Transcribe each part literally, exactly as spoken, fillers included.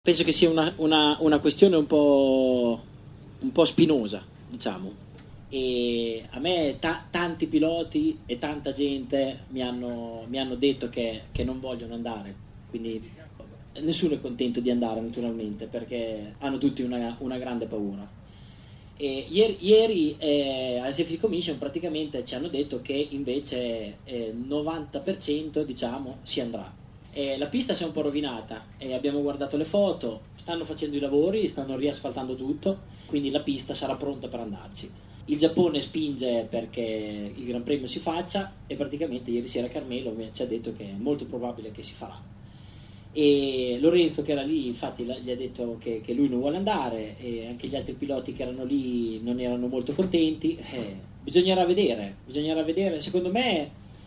Penso che sia una, una, una questione un po', un po' spinosa, diciamo. E a me ta- tanti piloti e tanta gente mi hanno, mi hanno detto che, che non vogliono andare, quindi nessuno è contento di andare naturalmente, perché hanno tutti una, una grande paura. E ieri ieri eh, alla Safety Commission praticamente ci hanno detto che invece eh, novanta per cento diciamo si andrà. Eh, la pista si è un po' rovinata e abbiamo guardato le foto, stanno facendo i lavori, stanno riasfaltando tutto, quindi la pista sarà pronta per andarci. Il Giappone spinge perché il Gran Premio si faccia e praticamente ieri sera Carmelo ci ha detto che è molto probabile che si farà. E Lorenzo, che era lì, infatti gli ha detto che, che lui non vuole andare, e anche gli altri piloti che erano lì non erano molto contenti. Eh, bisognerà vedere, bisognerà vedere. Secondo me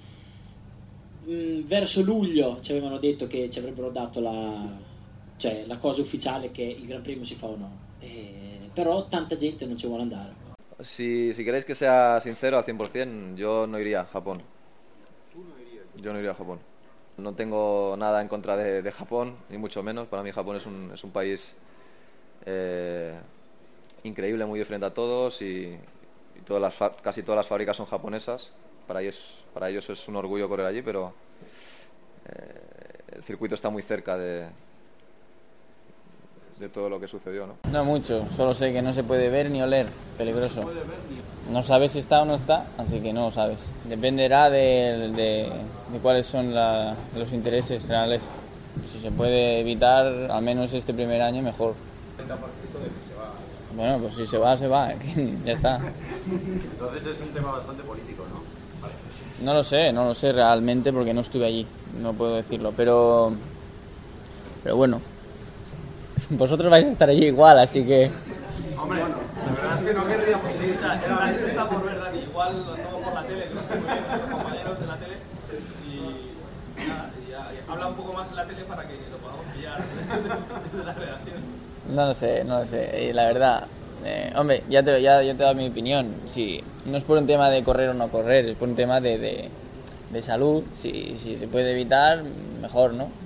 mh, verso luglio ci avevano detto che ci avrebbero dato la, cioè, la cosa ufficiale che il Gran Premio si fa o no, eh, però tanta gente non ci vuole andare. Si, si queréis que sea sincero al cien por ciento, yo no iría a Japón. ¿Tú no irías? Yo no iría a Japón. No tengo nada en contra de, de Japón, ni mucho menos. Para mí Japón es un, es un país eh, increíble, muy diferente a todos, y, y todas las fa- casi todas las fábricas son japonesas. Para ellos, para ellos es un orgullo correr allí, pero eh, el circuito está muy cerca de, de todo lo que sucedió, ¿no? No mucho, solo sé que no se puede ver ni oler, peligroso. No sabes si está o no está, así que no lo sabes. Dependerá de, de, de cuáles son la, los intereses reales. Si se puede evitar, al menos este primer año, mejor. treinta por ciento de que se va. Bueno, pues si se va, se va, ya está. Entonces es un tema bastante político, ¿no? Parece ser. No lo sé, no lo sé realmente porque no estuve allí, no puedo decirlo, pero, pero bueno. Vosotros vais a estar allí igual, así que... Hombre, la verdad es que no querríamos ir. O sea, el anuncio está por ver, Dani. Igual lo tengo por la tele, que los tengo bien, los compañeros de la tele. Y, nada, y ya, y habla un poco más en la tele para que lo podamos pillar desde la redacción. No lo sé, no lo sé. Y la verdad, eh, hombre, ya te, ya, ya te he dado mi opinión. Si, no es por un tema de correr o no correr, es por un tema de, de, de salud. Si, si se puede evitar, mejor, ¿no?